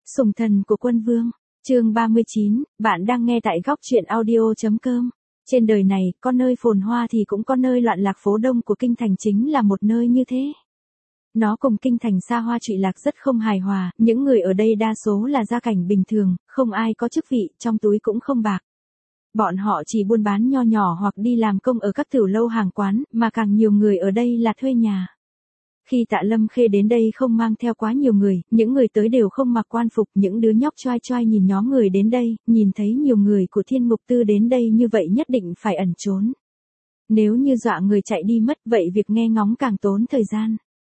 Sủng thần của quân vương, chương 39, bạn đang nghe tại góc truyện audio.com. Trên đời này, có nơi phồn hoa thì cũng có nơi loạn lạc. Phố Đông của kinh thành chính là một nơi như thế. Nó cùng kinh thành xa hoa trụy lạc rất không hài hòa, những người ở đây đa số là gia cảnh bình thường, không ai có chức vị, trong túi cũng không bạc. Bọn họ chỉ buôn bán nho nhỏ hoặc đi làm công ở các tiểu lâu hàng quán, mà càng nhiều người ở đây là thuê nhà. Khi Tạ Lâm Khê đến đây không mang theo quá nhiều người, những người tới đều không mặc quan phục, những đứa nhóc choai choai nhìn nhóm người đến đây, nhìn thấy nhiều người của Thiên Ngục Tư đến đây như vậy nhất định phải ẩn trốn. Nếu như dọa người chạy đi mất, vậy việc nghe ngóng càng tốn thời gian.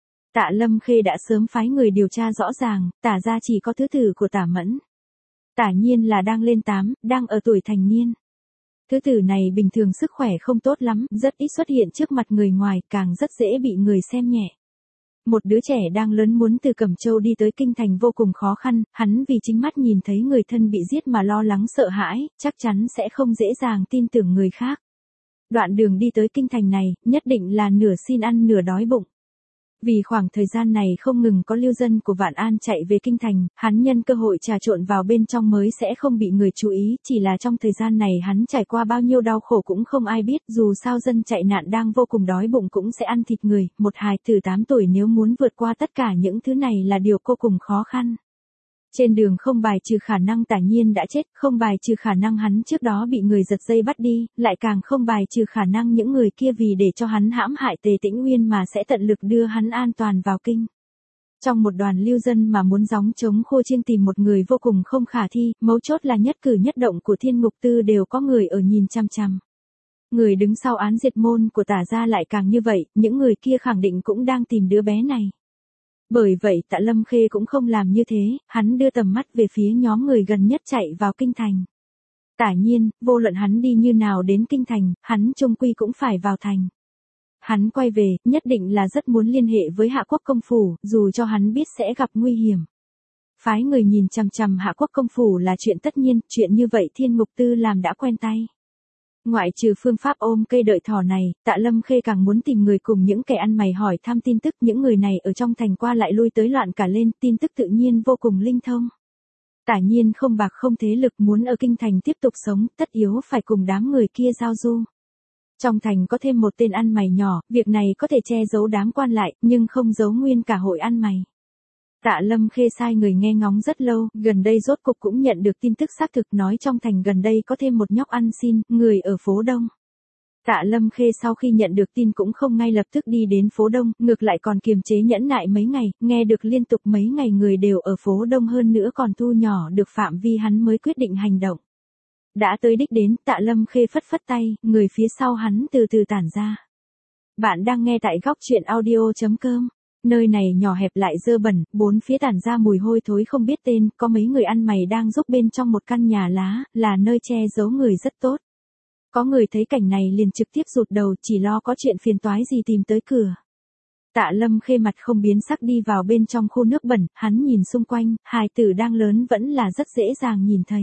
Tạ Lâm Khê đã sớm phái người điều tra rõ ràng, Tả ra chỉ có thứ tử của Tả Mẫn. Tả Nhiên là đang lên 8, đang ở tuổi thành niên. Thứ tử này bình thường sức khỏe không tốt lắm, rất ít xuất hiện trước mặt người ngoài, càng rất dễ bị người xem nhẹ. Một đứa trẻ đang lớn muốn từ Cẩm Châu đi tới kinh thành vô cùng khó khăn, hắn vì chính mắt nhìn thấy người thân bị giết mà lo lắng sợ hãi, chắc chắn sẽ không dễ dàng tin tưởng người khác. Đoạn đường đi tới kinh thành này, nhất định là nửa xin ăn nửa đói bụng. Vì khoảng thời gian này không ngừng có lưu dân của Vạn An chạy về kinh thành, hắn nhân cơ hội trà trộn vào bên trong mới sẽ không bị người chú ý, chỉ là trong thời gian này hắn trải qua bao nhiêu đau khổ cũng không ai biết, dù sao dân chạy nạn đang vô cùng đói bụng cũng sẽ ăn thịt người, một hài tử 8 tuổi nếu muốn vượt qua tất cả những thứ này là điều vô cùng khó khăn. Trên đường không bài trừ khả năng Tả Nhiên đã chết, không bài trừ khả năng hắn trước đó bị người giật dây bắt đi, lại càng không bài trừ khả năng những người kia vì để cho hắn hãm hại Tề Tĩnh Uyên mà sẽ tận lực đưa hắn an toàn vào kinh. Trong một đoàn lưu dân mà muốn gióng trống khô chiêng tìm một người vô cùng không khả thi, mấu chốt là nhất cử nhất động của Thiên Ngục Tư đều có người ở nhìn chằm chằm. Người đứng sau án diệt môn của Tả gia lại càng như vậy, những người kia khẳng định cũng đang tìm đứa bé này. Bởi vậy Tạ Lâm Khê cũng không làm như thế, hắn đưa tầm mắt về phía nhóm người gần nhất chạy vào kinh thành. Tả Nhiên, vô luận hắn đi như nào đến kinh thành, hắn chung quy cũng phải vào thành. Hắn quay về, nhất định là rất muốn liên hệ với Hạ Quốc công phủ, dù cho hắn biết sẽ gặp nguy hiểm. Phái người nhìn chằm chằm Hạ Quốc công phủ là chuyện tất nhiên, chuyện như vậy Thiên Ngục Tư làm đã quen tay. Ngoại trừ phương pháp ôm cây đợi thỏ này, Tạ Lâm Khê càng muốn tìm người cùng những kẻ ăn mày hỏi thăm tin tức, những người này ở trong thành qua lại lui tới loạn cả lên, tin tức tự nhiên vô cùng linh thông. Tả Nhiên không bạc không thế lực muốn ở kinh thành tiếp tục sống, tất yếu phải cùng đám người kia giao du. Trong thành có thêm một tên ăn mày nhỏ, việc này có thể che giấu đám quan lại, nhưng không giấu nguyên cả hội ăn mày. Tạ Lâm Khê sai người nghe ngóng rất lâu, gần đây rốt cục cũng nhận được tin tức xác thực nói trong thành gần đây có thêm một nhóc ăn xin, người ở phố Đông. Tạ Lâm Khê sau khi nhận được tin cũng không ngay lập tức đi đến phố Đông, ngược lại còn kiềm chế nhẫn nại mấy ngày, nghe được liên tục mấy ngày người đều ở phố Đông hơn nữa còn thu nhỏ được phạm vi hắn mới quyết định hành động. Đã tới đích đến, Tạ Lâm Khê phất phất tay, người phía sau hắn từ từ tản ra. Bạn đang nghe tại góc truyện audio.com. Nơi này nhỏ hẹp lại dơ bẩn, bốn phía tản ra mùi hôi thối không biết tên, có mấy người ăn mày đang giúp bên trong một căn nhà lá, là nơi che giấu người rất tốt. Có người thấy cảnh này liền trực tiếp rụt đầu, chỉ lo có chuyện phiền toái gì tìm tới cửa. Tạ Lâm Khê mặt không biến sắc đi vào bên trong khu nước bẩn, hắn nhìn xung quanh, hài tử đang lớn vẫn là rất dễ dàng nhìn thấy.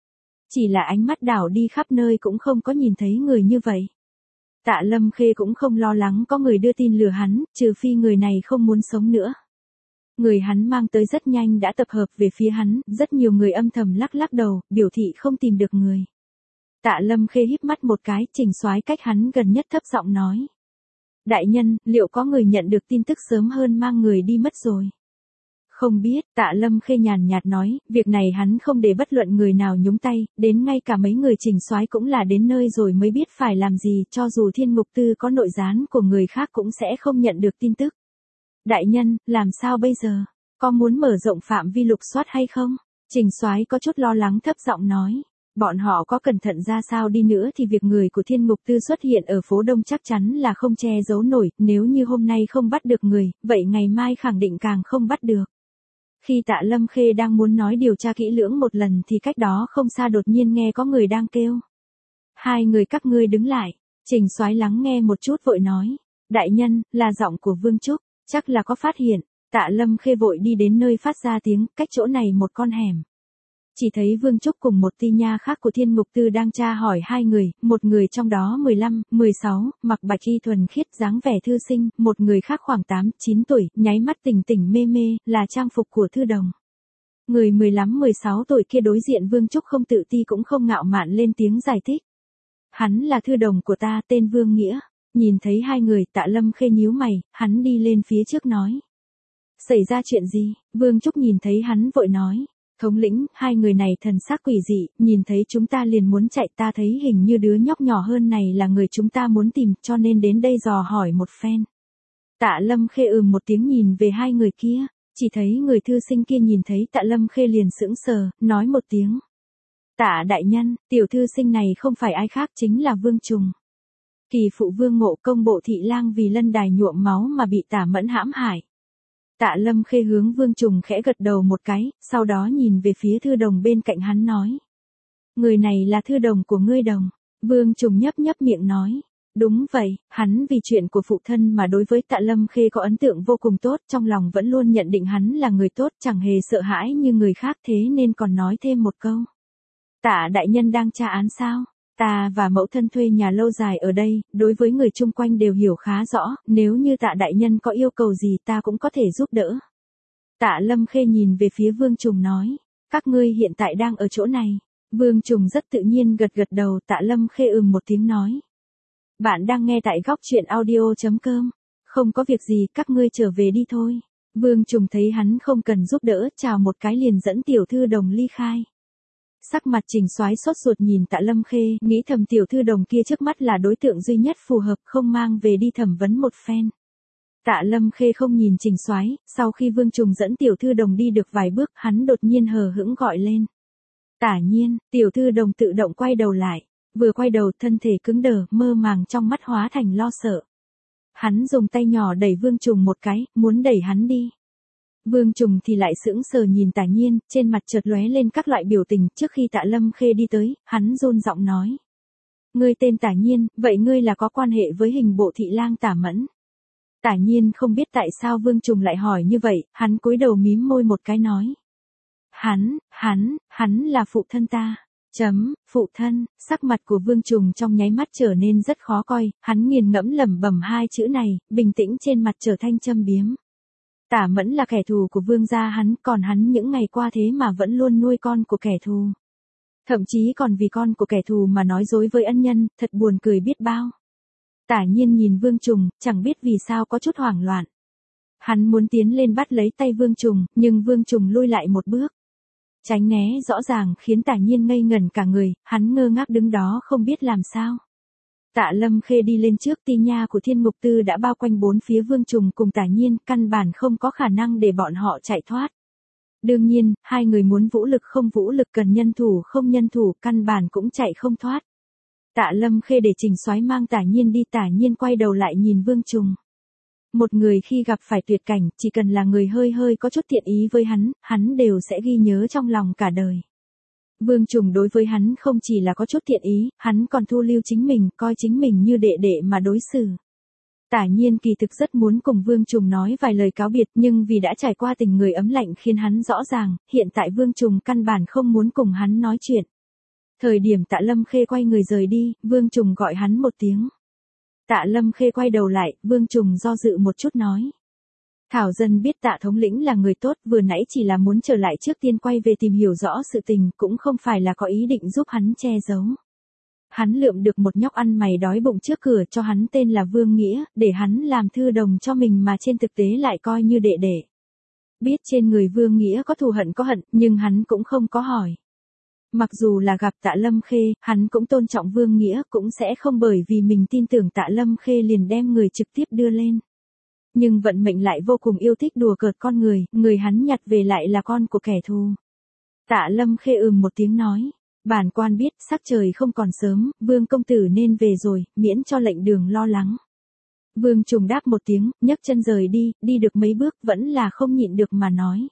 Chỉ là ánh mắt đảo đi khắp nơi cũng không có nhìn thấy người như vậy. Tạ Lâm Khê cũng không lo lắng có người đưa tin lừa hắn, trừ phi người này không muốn sống nữa. Người hắn mang tới rất nhanh đã tập hợp về phía hắn, rất nhiều người âm thầm lắc lắc đầu, biểu thị không tìm được người. Tạ Lâm Khê híp mắt một cái, Trình Soái cách hắn gần nhất thấp giọng nói. Đại nhân, liệu có người nhận được tin tức sớm hơn mang người đi mất rồi? Không biết, Tạ Lâm Khê nhàn nhạt nói, việc này hắn không để bất luận người nào nhúng tay, đến ngay cả mấy người Trình Soái cũng là đến nơi rồi mới biết phải làm gì, cho dù Thiên Ngục Tư có nội gián của người khác cũng sẽ không nhận được tin tức. Đại nhân, làm sao bây giờ? Có muốn mở rộng phạm vi lục soát hay không? Trình Soái có chút lo lắng thấp giọng nói. Bọn họ có cẩn thận ra sao đi nữa thì việc người của Thiên Ngục Tư xuất hiện ở phố Đông chắc chắn là không che giấu nổi, nếu như hôm nay không bắt được người, vậy ngày mai khẳng định càng không bắt được. Khi Tạ Lâm Khê đang muốn nói điều tra kỹ lưỡng một lần thì cách đó không xa đột nhiên nghe có người đang kêu. Hai người các ngươi đứng lại, Trình Soái lắng nghe một chút vội nói. Đại nhân, là giọng của Vương Trúc, chắc là có phát hiện. Tạ Lâm Khê vội đi đến nơi phát ra tiếng, cách chỗ này một con hẻm. Chỉ thấy Vương Trúc cùng một ti nha khác của Thiên Ngục Tư đang tra hỏi hai người, một người trong đó 15, 16, mặc bạch y thuần khiết dáng vẻ thư sinh, một người khác khoảng 8, 9 tuổi, nháy mắt tỉnh tỉnh mê mê, là trang phục của thư đồng. Người 15-16 tuổi kia đối diện Vương Trúc không tự ti cũng không ngạo mạn lên tiếng giải thích. Hắn là thư đồng của ta, tên Vương Nghĩa. Nhìn thấy hai người, Tạ Lâm Khê nhíu mày, hắn đi lên phía trước nói. Xảy ra chuyện gì? Vương Trúc nhìn thấy hắn vội nói. Thống lĩnh, hai người này thần sắc quỷ dị, nhìn thấy chúng ta liền muốn chạy, ta thấy hình như đứa nhóc nhỏ hơn này là người chúng ta muốn tìm, cho nên đến đây dò hỏi một phen. Tạ Lâm Khê một tiếng nhìn về hai người kia, chỉ thấy người thư sinh kia nhìn thấy Tạ Lâm Khê liền sững sờ, nói một tiếng. Tạ đại nhân, tiểu thư sinh này không phải ai khác chính là Vương Trùng. Kỳ phụ Vương Ngộ Công bộ thị lang vì lân đài nhuộm máu mà bị Tả Mẫn hãm hại. Tạ Lâm Khê hướng Vương Trùng khẽ gật đầu một cái, sau đó nhìn về phía thư đồng bên cạnh hắn nói. Người này là thư đồng của ngươi đồng. Vương Trùng nhấp nhấp miệng nói. Đúng vậy, hắn vì chuyện của phụ thân mà đối với Tạ Lâm Khê có ấn tượng vô cùng tốt, trong lòng vẫn luôn nhận định hắn là người tốt, chẳng hề sợ hãi như người khác, thế nên còn nói thêm một câu. Tạ đại nhân đang tra án sao? Ta và mẫu thân thuê nhà lâu dài ở đây, đối với người chung quanh đều hiểu khá rõ, nếu như Tạ đại nhân có yêu cầu gì ta cũng có thể giúp đỡ. Tạ Lâm Khê nhìn về phía Vương Trùng nói, các ngươi hiện tại đang ở chỗ này. Vương Trùng rất tự nhiên gật gật đầu, Tạ Lâm Khê một tiếng nói. Bạn đang nghe tại góc truyện audio.com. Không có việc gì, các ngươi trở về đi thôi. Vương Trùng thấy hắn không cần giúp đỡ, chào một cái liền dẫn tiểu thư đồng ly khai. Sắc mặt Trình Soái sốt ruột nhìn Tạ Lâm Khê, nghĩ thầm tiểu thư đồng kia trước mắt là đối tượng duy nhất phù hợp, không mang về đi thẩm vấn một phen. Tạ Lâm Khê không nhìn Trình Soái, sau khi Vương Trùng dẫn tiểu thư đồng đi được vài bước, hắn đột nhiên hờ hững gọi lên. Tả Nhiên, tiểu thư đồng tự động quay đầu lại, vừa quay đầu thân thể cứng đờ, mơ màng trong mắt hóa thành lo sợ. Hắn dùng tay nhỏ đẩy Vương Trùng một cái, muốn đẩy hắn đi. Vương Trùng thì lại sững sờ nhìn Tả Nhiên, trên mặt chợt lóe lên các loại biểu tình, trước khi Tạ Lâm Khê đi tới, hắn run giọng nói. Ngươi tên Tả Nhiên, vậy ngươi là có quan hệ với hình bộ thị lang Tả Mẫn. Tả Nhiên không biết tại sao Vương Trùng lại hỏi như vậy, hắn cúi đầu mím môi một cái nói. Hắn là phụ thân ta. Phụ thân, sắc mặt của Vương Trùng trong nháy mắt trở nên rất khó coi, hắn nghiền ngẫm lẩm bẩm hai chữ này, bình tĩnh trên mặt trở thành châm biếm. Tả Mẫn là kẻ thù của Vương gia hắn, còn hắn những ngày qua thế mà vẫn luôn nuôi con của kẻ thù. Thậm chí còn vì con của kẻ thù mà nói dối với ân nhân, thật buồn cười biết bao. Tả Nhiên nhìn Vương Trùng, chẳng biết vì sao có chút hoảng loạn. Hắn muốn tiến lên bắt lấy tay Vương Trùng, nhưng Vương Trùng lui lại một bước. Tránh né rõ ràng khiến Tả Nhiên ngây ngẩn cả người, hắn ngơ ngác đứng đó không biết làm sao. Tạ Lâm Khê đi lên trước, ti nha của Thiên Ngục Tư đã bao quanh bốn phía Vương Trùng cùng Tả Nhiên, căn bản không có khả năng để bọn họ chạy thoát. Đương nhiên, hai người muốn vũ lực không vũ lực, cần nhân thủ không nhân thủ, căn bản cũng chạy không thoát. Tạ Lâm Khê để Trình Soái mang Tả Nhiên đi, Tả Nhiên quay đầu lại nhìn Vương Trùng. Một người khi gặp phải tuyệt cảnh, chỉ cần là người hơi có chút thiện ý với hắn đều sẽ ghi nhớ trong lòng cả đời. Vương Trùng đối với hắn không chỉ là có chút thiện ý, hắn còn thu lưu chính mình, coi chính mình như đệ đệ mà đối xử. Tả Nhiên kỳ thực rất muốn cùng Vương Trùng nói vài lời cáo biệt, nhưng vì đã trải qua tình người ấm lạnh khiến hắn rõ ràng, hiện tại Vương Trùng căn bản không muốn cùng hắn nói chuyện. Thời điểm Tạ Lâm Khê quay người rời đi, Vương Trùng gọi hắn một tiếng. Tạ Lâm Khê quay đầu lại, Vương Trùng do dự một chút nói. Thảo dân biết Tạ thống lĩnh là người tốt, vừa nãy chỉ là muốn trở lại trước tiên quay về tìm hiểu rõ sự tình, cũng không phải là có ý định giúp hắn che giấu. Hắn lượm được một nhóc ăn mày đói bụng trước cửa, cho hắn tên là Vương Nghĩa, để hắn làm thư đồng cho mình mà trên thực tế lại coi như đệ đệ. Biết trên người Vương Nghĩa có thù hận có hận, nhưng hắn cũng không có hỏi. Mặc dù là gặp Tạ Lâm Khê, hắn cũng tôn trọng Vương Nghĩa, cũng sẽ không bởi vì mình tin tưởng Tạ Lâm Khê liền đem người trực tiếp đưa lên. Nhưng vận mệnh lại vô cùng yêu thích đùa cợt con người hắn nhặt về lại là con của kẻ thù. Tạ Lâm Khê một tiếng nói, bản quan biết, sắc trời không còn sớm, Vương công tử nên về rồi, miễn cho lệnh đường lo lắng. Vương Trùng đáp một tiếng, nhấc chân rời đi được mấy bước vẫn là không nhịn được mà nói.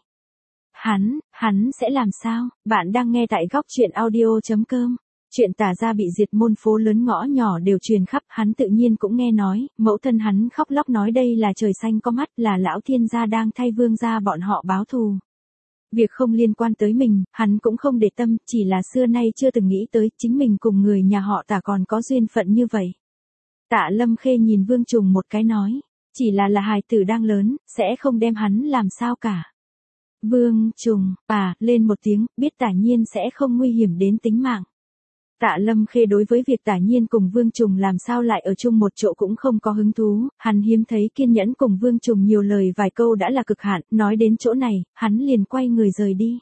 Hắn sẽ làm sao? Bạn đang nghe tại góc truyện audio.com. Chuyện Tả gia bị diệt, môn phố lớn ngõ nhỏ đều truyền khắp, hắn tự nhiên cũng nghe nói, mẫu thân hắn khóc lóc nói đây là trời xanh có mắt, là lão thiên gia đang thay Vương gia bọn họ báo thù. Việc không liên quan tới mình, hắn cũng không để tâm, chỉ là xưa nay chưa từng nghĩ tới chính mình cùng người nhà họ Tả còn có duyên phận như vậy. Tạ Lâm Khê nhìn Vương Trùng một cái nói, chỉ là hài tử đang lớn, sẽ không đem hắn làm sao cả. Vương Trùng, lên một tiếng, biết Tả Nhiên sẽ không nguy hiểm đến tính mạng. Tạ Lâm Khê đối với việc Tả Nhiên cùng Vương Trùng làm sao lại ở chung một chỗ cũng không có hứng thú, hắn hiếm thấy kiên nhẫn cùng Vương Trùng nhiều lời vài câu đã là cực hạn, nói đến chỗ này, hắn liền quay người rời đi.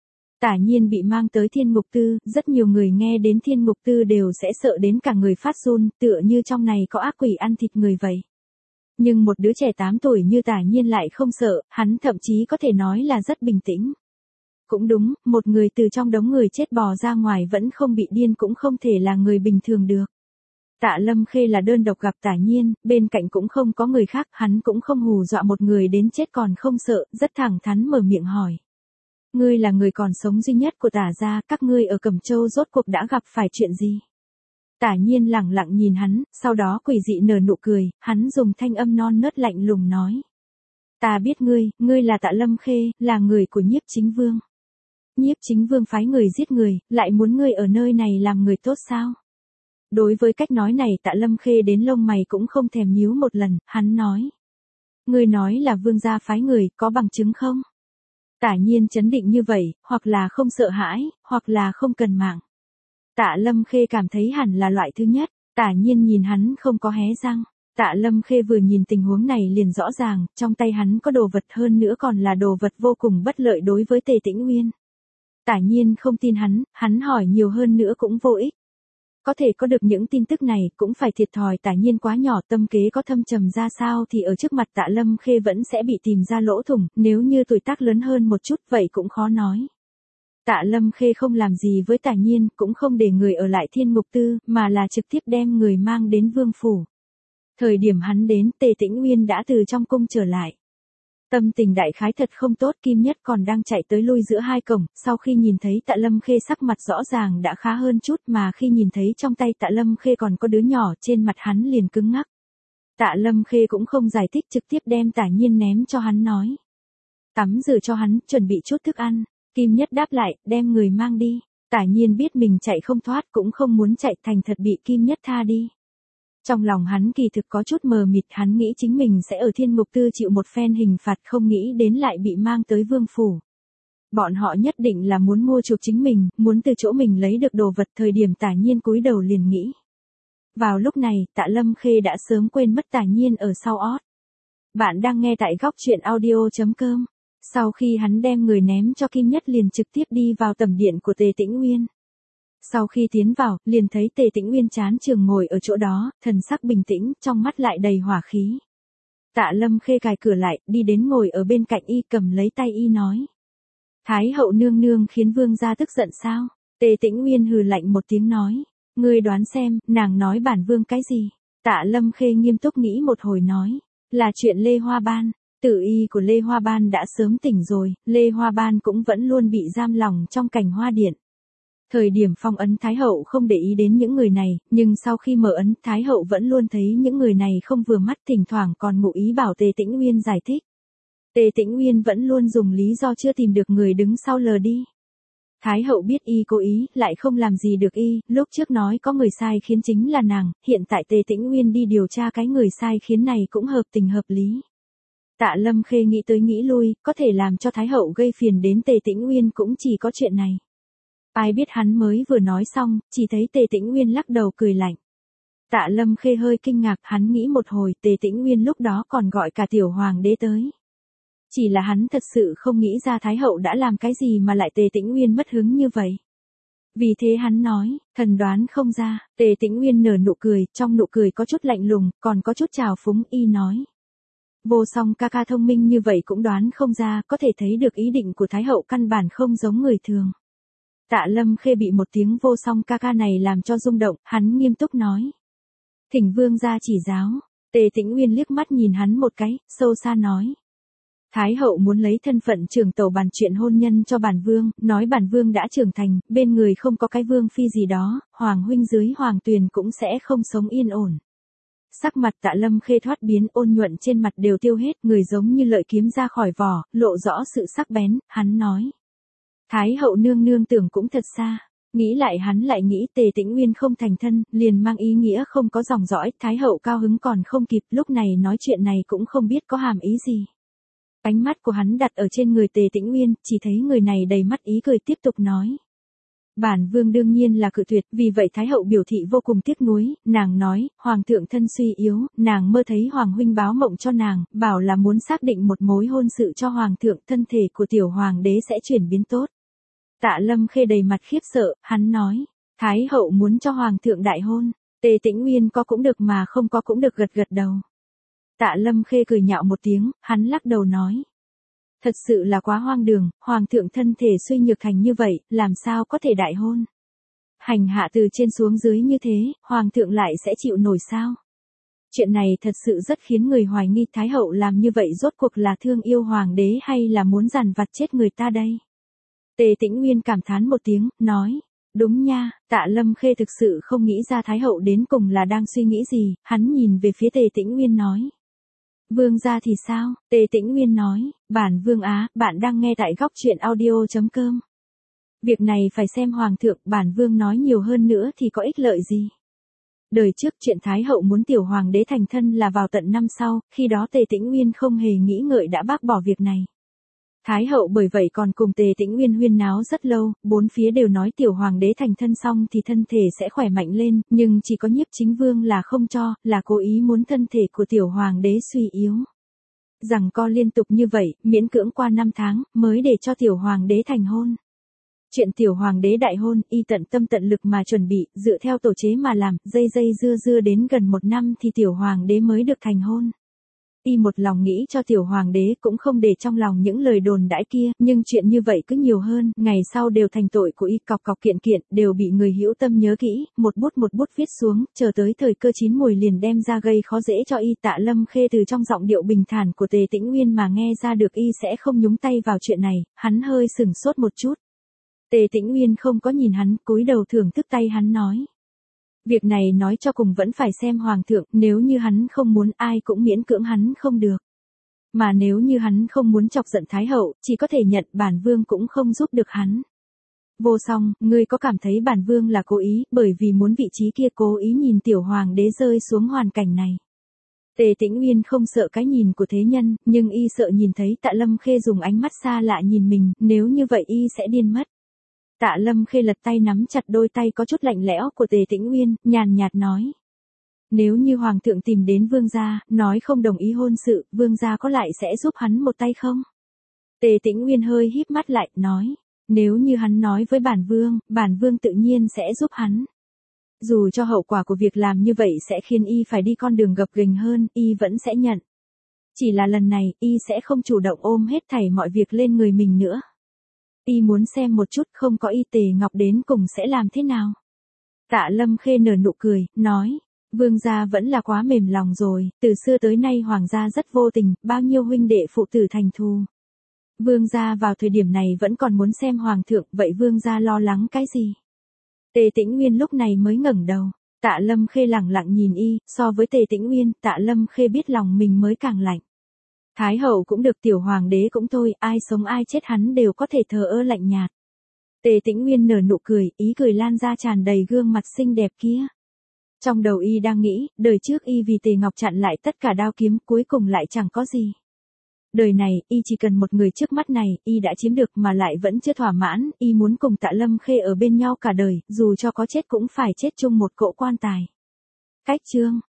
Tả Nhiên bị mang tới Thiên Ngục Tư, rất nhiều người nghe đến Thiên Ngục Tư đều sẽ sợ đến cả người phát run, tựa như trong này có ác quỷ ăn thịt người vậy. Nhưng một đứa trẻ 8 tuổi như Tả Nhiên lại không sợ, hắn thậm chí có thể nói là rất bình tĩnh. Cũng đúng, một người từ trong đống người chết bò ra ngoài vẫn không bị điên cũng không thể là người bình thường được. Tạ Lâm Khê là đơn độc gặp Tả Nhiên, bên cạnh cũng không có người khác, hắn cũng không hù dọa một người đến chết còn không sợ, rất thẳng thắn mở miệng hỏi. Ngươi là người còn sống duy nhất của Tả gia, các ngươi ở Cẩm Châu rốt cuộc đã gặp phải chuyện gì? Tả Nhiên lẳng lặng nhìn hắn, sau đó quỷ dị nở nụ cười, hắn dùng thanh âm non nớt lạnh lùng nói. Ta biết ngươi là Tạ Lâm Khê, là người của Nhiếp Chính Vương. Nhiếp Chính Vương phái người giết người, lại muốn ngươi ở nơi này làm người tốt sao? Đối với cách nói này Tạ Lâm Khê đến lông mày cũng không thèm nhíu một lần, hắn nói. Ngươi nói là Vương gia phái người, có bằng chứng không? Tả Nhiên chấn định như vậy, hoặc là không sợ hãi, hoặc là không cần mạng. Tạ Lâm Khê cảm thấy hẳn là loại thứ nhất, Tả Nhiên nhìn hắn không có hé răng. Tạ Lâm Khê vừa nhìn tình huống này liền rõ ràng, trong tay hắn có đồ vật hơn nữa còn là đồ vật vô cùng bất lợi đối với Tề Tĩnh Uyên. Tả Nhiên không tin hắn hỏi nhiều hơn nữa cũng vô ích. Có thể có được những tin tức này cũng phải thiệt thòi Tả Nhiên quá nhỏ, tâm kế có thâm trầm ra sao thì ở trước mặt Tạ Lâm Khê vẫn sẽ bị tìm ra lỗ thủng, nếu như tuổi tác lớn hơn một chút vậy cũng khó nói. Tạ Lâm Khê không làm gì với Tả Nhiên, cũng không để người ở lại Thiên Ngục Tư, mà là trực tiếp đem người mang đến Vương Phủ. Thời điểm hắn đến, Tề Tĩnh Uyên đã từ trong cung trở lại. Tâm tình đại khái thật không tốt, Kim Nhất còn đang chạy tới lui giữa hai cổng, sau khi nhìn thấy Tạ Lâm Khê sắc mặt rõ ràng đã khá hơn chút mà khi nhìn thấy trong tay Tạ Lâm Khê còn có đứa nhỏ trên mặt hắn liền cứng ngắc. Tạ Lâm Khê cũng không giải thích trực tiếp đem Tả Nhiên ném cho hắn nói. Tắm rửa cho hắn, chuẩn bị chút thức ăn. Kim Nhất đáp lại, đem người mang đi. Tả Nhiên biết mình chạy không thoát cũng không muốn chạy, thành thật bị Kim Nhất tha đi. Trong lòng hắn kỳ thực có chút mờ mịt, hắn nghĩ chính mình sẽ ở Thiên Ngục Tư chịu một phen hình phạt, không nghĩ đến lại bị mang tới Vương Phủ. Bọn họ nhất định là muốn mua chuộc chính mình, muốn từ chỗ mình lấy được đồ vật, thời điểm Tả Nhiên cúi đầu liền nghĩ. Vào lúc này, Tạ Lâm Khê đã sớm quên mất Tả Nhiên ở sau ót. Bạn đang nghe tại góc truyện audio.com. Sau khi hắn đem người ném cho Kim Nhất liền trực tiếp đi vào tẩm điện của Tề Tĩnh Uyên. Sau khi tiến vào, liền thấy Tề Tĩnh Uyên chán trường ngồi ở chỗ đó, thần sắc bình tĩnh, trong mắt lại đầy hỏa khí. Tạ Lâm Khê cài cửa lại, đi đến ngồi ở bên cạnh y, cầm lấy tay y nói. Thái hậu nương nương khiến vương gia tức giận sao? Tề Tĩnh Uyên hừ lạnh một tiếng nói. Ngươi đoán xem, nàng nói bản vương cái gì? Tạ Lâm Khê nghiêm túc nghĩ một hồi nói. Là chuyện Lê Hoa Ban. Tử y của Lê Hoa Ban đã sớm tỉnh rồi, Lê Hoa Ban cũng vẫn luôn bị giam lỏng trong cảnh hoa điện. Thời điểm phong ấn Thái hậu không để ý đến những người này, nhưng sau khi mở ấn Thái hậu vẫn luôn thấy những người này không vừa mắt, thỉnh thoảng còn ngụ ý bảo Tề Tĩnh Uyên giải thích. Tề Tĩnh Uyên vẫn luôn dùng lý do chưa tìm được người đứng sau lờ đi. Thái hậu biết y cố ý, lại không làm gì được y, lúc trước nói có người sai khiến chính là nàng, hiện tại Tề Tĩnh Uyên đi điều tra cái người sai khiến này cũng hợp tình hợp lý. Tạ Lâm Khê nghĩ tới nghĩ lui, có thể làm cho Thái hậu gây phiền đến Tề Tĩnh Uyên cũng chỉ có chuyện này. Ai biết hắn mới vừa nói xong, chỉ thấy Tề Tĩnh Uyên lắc đầu cười lạnh. Tạ Lâm Khê hơi kinh ngạc, hắn nghĩ một hồi, Tề Tĩnh Uyên lúc đó còn gọi cả tiểu hoàng đế tới. Chỉ là hắn thật sự không nghĩ ra Thái hậu đã làm cái gì mà lại Tề Tĩnh Uyên mất hứng như vậy. Vì thế hắn nói, thần đoán không ra, Tề Tĩnh Uyên nở nụ cười, trong nụ cười có chút lạnh lùng, còn có chút trào phúng, y nói. Vô Song ca ca thông minh như vậy cũng đoán không ra, có thể thấy được ý định của Thái hậu căn bản không giống người thường. Tạ Lâm Khê bị một tiếng Vô Song ca ca này làm cho rung động, hắn nghiêm túc nói. Thỉnh vương gia chỉ giáo. Tề Tĩnh Uyên liếc mắt nhìn hắn một cái, sâu xa nói. Thái hậu muốn lấy thân phận trưởng tàu bàn chuyện hôn nhân cho bản vương, nói bản vương đã trưởng thành, bên người không có cái vương phi gì đó, hoàng huynh dưới hoàng tuyền cũng sẽ không sống yên ổn. Sắc mặt Tạ Lâm Khê thoát biến, ôn nhuận trên mặt đều tiêu hết, người giống như lợi kiếm ra khỏi vỏ, lộ rõ sự sắc bén, hắn nói. Thái hậu nương nương tưởng cũng thật xa. Nghĩ lại hắn lại nghĩ Tề Tĩnh Uyên không thành thân, liền mang ý nghĩa không có dòng dõi, Thái hậu cao hứng còn không kịp, lúc này nói chuyện này cũng không biết có hàm ý gì. Ánh mắt của hắn đặt ở trên người Tề Tĩnh Uyên, chỉ thấy người này đầy mắt ý cười tiếp tục nói. Bản vương đương nhiên là cự tuyệt, vì vậy Thái hậu biểu thị vô cùng tiếc nuối, nàng nói, hoàng thượng thân suy yếu, nàng mơ thấy hoàng huynh báo mộng cho nàng, bảo là muốn xác định một mối hôn sự cho hoàng thượng, thân thể của tiểu hoàng đế sẽ chuyển biến tốt. Tạ Lâm Khê đầy mặt khiếp sợ, hắn nói, Thái hậu muốn cho hoàng thượng đại hôn, Tề Tĩnh Uyên có cũng được mà không có cũng được, gật gật đầu. Tạ Lâm Khê cười nhạo một tiếng, hắn lắc đầu nói. Thật sự là quá hoang đường, hoàng thượng thân thể suy nhược thành như vậy, làm sao có thể đại hôn. Hành hạ từ trên xuống dưới như thế, hoàng thượng lại sẽ chịu nổi sao? Chuyện này thật sự rất khiến người hoài nghi Thái hậu làm như vậy rốt cuộc là thương yêu hoàng đế hay là muốn giàn vặt chết người ta đây. Tề Tĩnh Uyên cảm thán một tiếng, nói. Đúng nha, Tạ Lâm Khê thực sự không nghĩ ra Thái hậu đến cùng là đang suy nghĩ gì, hắn nhìn về phía Tề Tĩnh Uyên nói. Vương gia thì sao? Tề Tĩnh Uyên nói, bản vương á, bạn đang nghe tại góc truyện audio.com. Việc này phải xem hoàng thượng, bản vương nói nhiều hơn nữa thì có ích lợi gì. Đời trước chuyện Thái hậu muốn tiểu hoàng đế thành thân là vào tận năm sau, khi đó Tề Tĩnh Uyên không hề nghĩ ngợi đã bác bỏ việc này. Thái hậu bởi vậy còn cùng Tề Tĩnh Uyên huyên náo rất lâu, bốn phía đều nói tiểu hoàng đế thành thân xong thì thân thể sẽ khỏe mạnh lên, nhưng chỉ có Nhiếp Chính Vương là không cho, là cố ý muốn thân thể của tiểu hoàng đế suy yếu. Rằng co liên tục như vậy, miễn cưỡng qua 5 tháng, mới để cho tiểu hoàng đế thành hôn. Chuyện tiểu hoàng đế đại hôn, y tận tâm tận lực mà chuẩn bị, dựa theo tổ chế mà làm, dây dưa đến gần 1 năm thì tiểu hoàng đế mới được thành hôn. Y một lòng nghĩ cho tiểu hoàng đế cũng không để trong lòng những lời đồn đãi kia, nhưng chuyện như vậy cứ nhiều hơn, ngày sau đều thành tội của y, cọc cọc kiện kiện, đều bị người hữu tâm nhớ kỹ, một bút viết xuống, chờ tới thời cơ chín mùi liền đem ra gây khó dễ cho y. Tạ Lâm Khê từ trong giọng điệu bình thản của Tề Tĩnh Uyên mà nghe ra được y sẽ không nhúng tay vào chuyện này, hắn hơi sửng sốt một chút. Tề Tĩnh Uyên không có nhìn hắn, cúi đầu thưởng thức tay hắn nói. Việc này nói cho cùng vẫn phải xem hoàng thượng, nếu như hắn không muốn ai cũng miễn cưỡng hắn không được. Mà nếu như hắn không muốn chọc giận Thái hậu, chỉ có thể nhận bản vương cũng không giúp được hắn. Vô Song, ngươi có cảm thấy bản vương là cố ý, bởi vì muốn vị trí kia cố ý nhìn tiểu hoàng đế rơi xuống hoàn cảnh này. Tề Tĩnh Uyên không sợ cái nhìn của thế nhân, nhưng y sợ nhìn thấy Tạ Lâm Khê dùng ánh mắt xa lạ nhìn mình, nếu như vậy y sẽ điên mất. Tạ Lâm Khê lật tay nắm chặt đôi tay có chút lạnh lẽo của Tề Tĩnh Uyên, nhàn nhạt nói. Nếu như hoàng thượng tìm đến vương gia, nói không đồng ý hôn sự, vương gia có lại sẽ giúp hắn một tay không? Tề Tĩnh Uyên hơi híp mắt lại, nói. Nếu như hắn nói với bản vương tự nhiên sẽ giúp hắn. Dù cho hậu quả của việc làm như vậy sẽ khiến y phải đi con đường gập ghềnh hơn, y vẫn sẽ nhận. Chỉ là lần này, y sẽ không chủ động ôm hết thảy mọi việc lên người mình nữa. Y muốn xem một chút không có y Tề Ngọc đến cùng sẽ làm thế nào. Tạ Lâm Khê nở nụ cười, nói, vương gia vẫn là quá mềm lòng rồi, từ xưa tới nay hoàng gia rất vô tình, bao nhiêu huynh đệ phụ tử thành thù. Vương gia vào thời điểm này vẫn còn muốn xem hoàng thượng, vậy vương gia lo lắng cái gì? Tề Tĩnh Uyên lúc này mới ngẩng đầu, Tạ Lâm Khê lẳng lặng nhìn y, so với Tề Tĩnh Uyên, Tạ Lâm Khê biết lòng mình mới càng lạnh. Thái hậu cũng được, tiểu hoàng đế cũng thôi, ai sống ai chết hắn đều có thể thờ ơ lạnh nhạt. Tề Tĩnh Uyên nở nụ cười, ý cười lan ra tràn đầy gương mặt xinh đẹp kia. Trong đầu y đang nghĩ, đời trước y vì Tề Ngọc chặn lại tất cả đao kiếm, cuối cùng lại chẳng có gì. Đời này, y chỉ cần một người trước mắt này, y đã chiếm được mà lại vẫn chưa thỏa mãn, y muốn cùng Tạ Lâm Khê ở bên nhau cả đời, dù cho có chết cũng phải chết chung một cỗ quan tài. Cách chương